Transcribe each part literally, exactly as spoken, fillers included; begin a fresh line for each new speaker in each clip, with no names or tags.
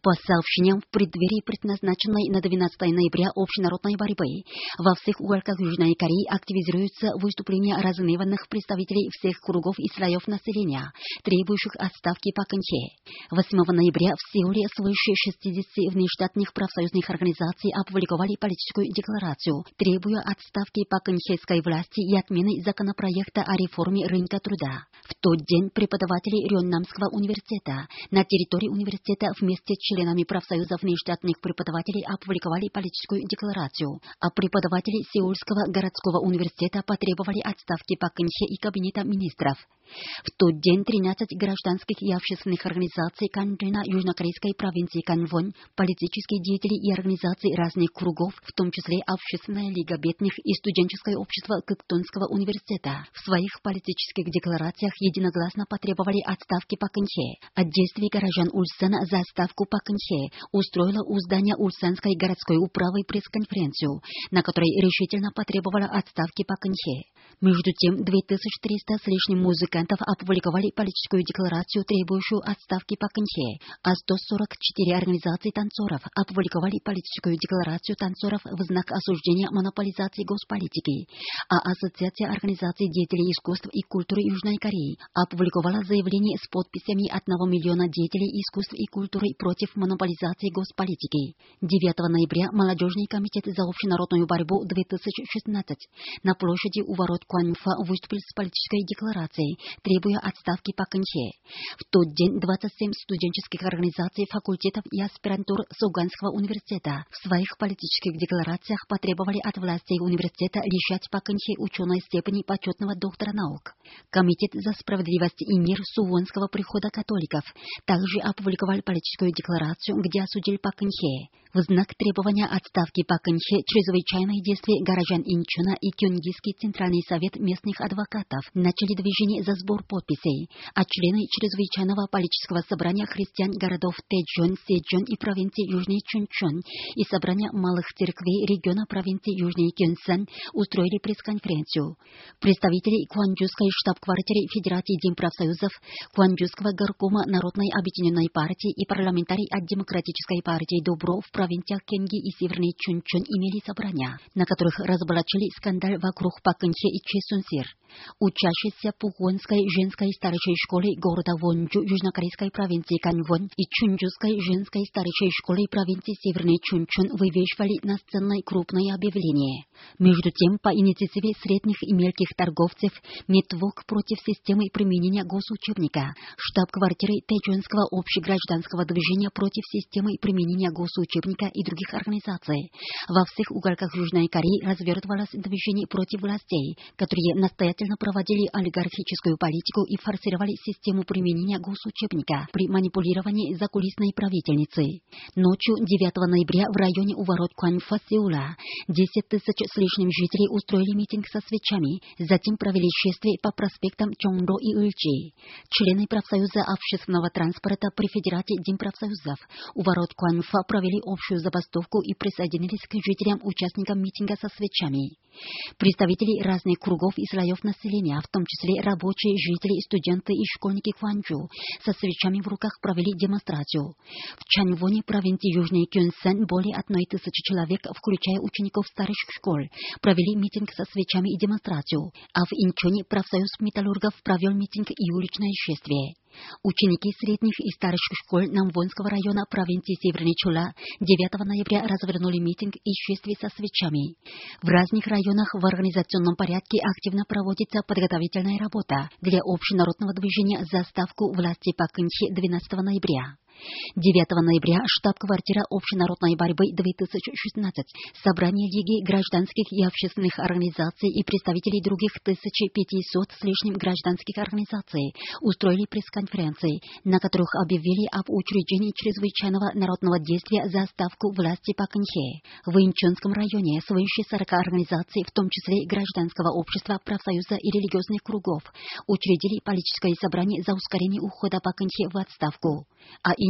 По сообщениям в преддверии предназначенной на двенадцатое ноября общенародной борьбы, во всех уголках Южной Кореи активизируются выступления разгневанных представителей всех кругов и слоев населения, требующих отставки Пак Кын Хе. восьмого ноября в Сеуле свыше шестидесяти внештатных профсоюзных организаций опубликовали политическую декларацию, требуя отставки Пак Кын Хеской власти и отмены законопроекта о реформе рынка труда. В тот день преподаватели Рённамского университета на территории университета вместе с членами профсоюзов внештатных преподавателей опубликовали политическую декларацию, а преподаватели Сеульского городского университета потребовали отставки Пак Кын Хе и кабинета министров. В тот день тринадцать гражданских и общественных организаций Канджина южнокорейской провинции Канвон, политические деятели и организации разных кругов, в том числе Общественная лига бедных и студенческое общество Кыктонского университета, в своих политических декларациях единогласно потребовали отставки Пак Кын Хе. От действий горожан Ульсана за отставку Пак Кын Хе устроила у здания Ульсанской городской управы пресс-конференцию, на которой решительно потребовала отставки Пак Кын Хе. Между тем, две тысячи триста с лишним музыкантов опубликовали политическую декларацию, требующую отставки Пак Кын Хе, а сто сорок четыре организации танцоров опубликовали политическую декларацию танцоров в знак осуждения монополизации госполитики, а Ассоциация организаций деятелей искусств и культуры Южной Кореи опубликовала заявление с подписями одного миллиона деятелей искусств и культуры против монополизации госполитики. девятого ноября Молодежный комитет за общенародную борьбу две тысячи шестнадцать на площади у ворот Куанфа выступил с политической декларацией, требуя отставки Пак Кын Хе. В тот день двадцать семь студенческих организаций, факультетов и аспирантур Суганского университета в своих политических декларациях потребовали от властей университета лишать Пак Кын Хе ученой степени почетного доктора наук. Комитет за справедливость и мир Сувонского прихода католиков также опубликовал политическую декларацию, где осудил Пак Кын Хе. В знак требования отставки Пак Кын Хе чрезвычайные действия горожан Инчуна и Кёнгиский центральный совет местных адвокатов начали движение за сбор подписей, а члены чрезвычайного политического собрания христиан городов Тэджон, Сэджон и провинции Южный Чунчон и собрания малых церквей региона провинции Южный Кёнсан устроили пресс-конференцию. Представители Кванджуской штаб-квартиры Федерации Демпрофсоюзов, Кванджуского горкома Народной объединенной партии и парламентарий от Демократической партии Добро в провинциях Кенги и Северный Чунчон имели собрания, на которых разоблачили скандал вокруг Пак Кын Хе и Чэ Сун Сир. Учащиеся Пуквонской женской старшей школы города Вонджу южнокорейской провинции Канвон и Чунджуской женской старшей школы провинции Северный Чунчон вывешивали на сцене крупные объявления. Между тем, по инициативе средних и мелких торговцев «Нетвок против системы применения госучебника», штаб-квартиры Тэджонского общегражданского движения против системы применения госучебника и других организаций, во всех уголках Южной Кореи развертывалось движение против властей, которые настоятельно проводили олигархическую политику и форсировали систему применения госучебника при манипулировании закулисной правительницей. Ночью девятого ноября в районе у ворот Куанфа Сеула десять тысяч с лишним жителей устроили митинг со свечами, затем провели шествие по проспектам Чонгро и Ыльчи. Члены профсоюза общественного транспорта при Федерации Демпрофсоюзов у ворот Куанфа провели общую забастовку и присоединились к жителям-участникам митинга со свечами. Представители разных кругов и слоев населения, в том числе рабочие, жители, студенты и школьники Кванджу, со свечами в руках провели демонстрацию. В Чанвоне, провинции Южный Кёнсан, более одной тысячи человек, включая учеников старших школ, провели митинг со свечами и демонстрацию, а в Инчоне профсоюз металлургов провел митинг и уличное шествие. Ученики средних и старших школ Намвонского района провинции Северный Чула девятого ноября развернули митинг и шествие со свечами. В разных районах в организационном порядке активно проводится подготовительная работа для общенародного движения за отставку власти Пак Кын Хе двенадцатого ноября. девятого ноября штаб-квартира общенародной борьбы две тысячи шестнадцать, собрание Лиги гражданских и общественных организаций и представителей других тысячи пятисот с лишним гражданских организаций устроили пресс-конференции, на которых объявили об учреждении чрезвычайного народного действия за отставку власти Пак Кын Хе. В Инчонском районе свыше сорока организаций, в том числе гражданского общества, профсоюза и религиозных кругов, учредили политическое собрание за ускорение ухода Пак Кын Хе в отставку. А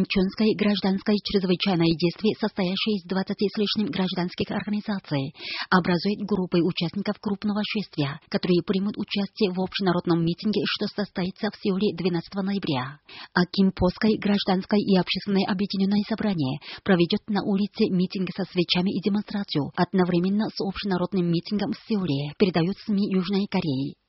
Инчунской гражданской чрезвычайной действия, состоящей из двадцати с лишним гражданских организаций, образует группы участников крупного шествия, которые примут участие в общенародном митинге, что состоится в Сеуле двенадцатого ноября. А Кимпоской гражданской и общественной объединенной собрание проведет на улице митинг со свечами и демонстрацию одновременно с общенародным митингом в Сеуле, передают СМИ Южной Кореи.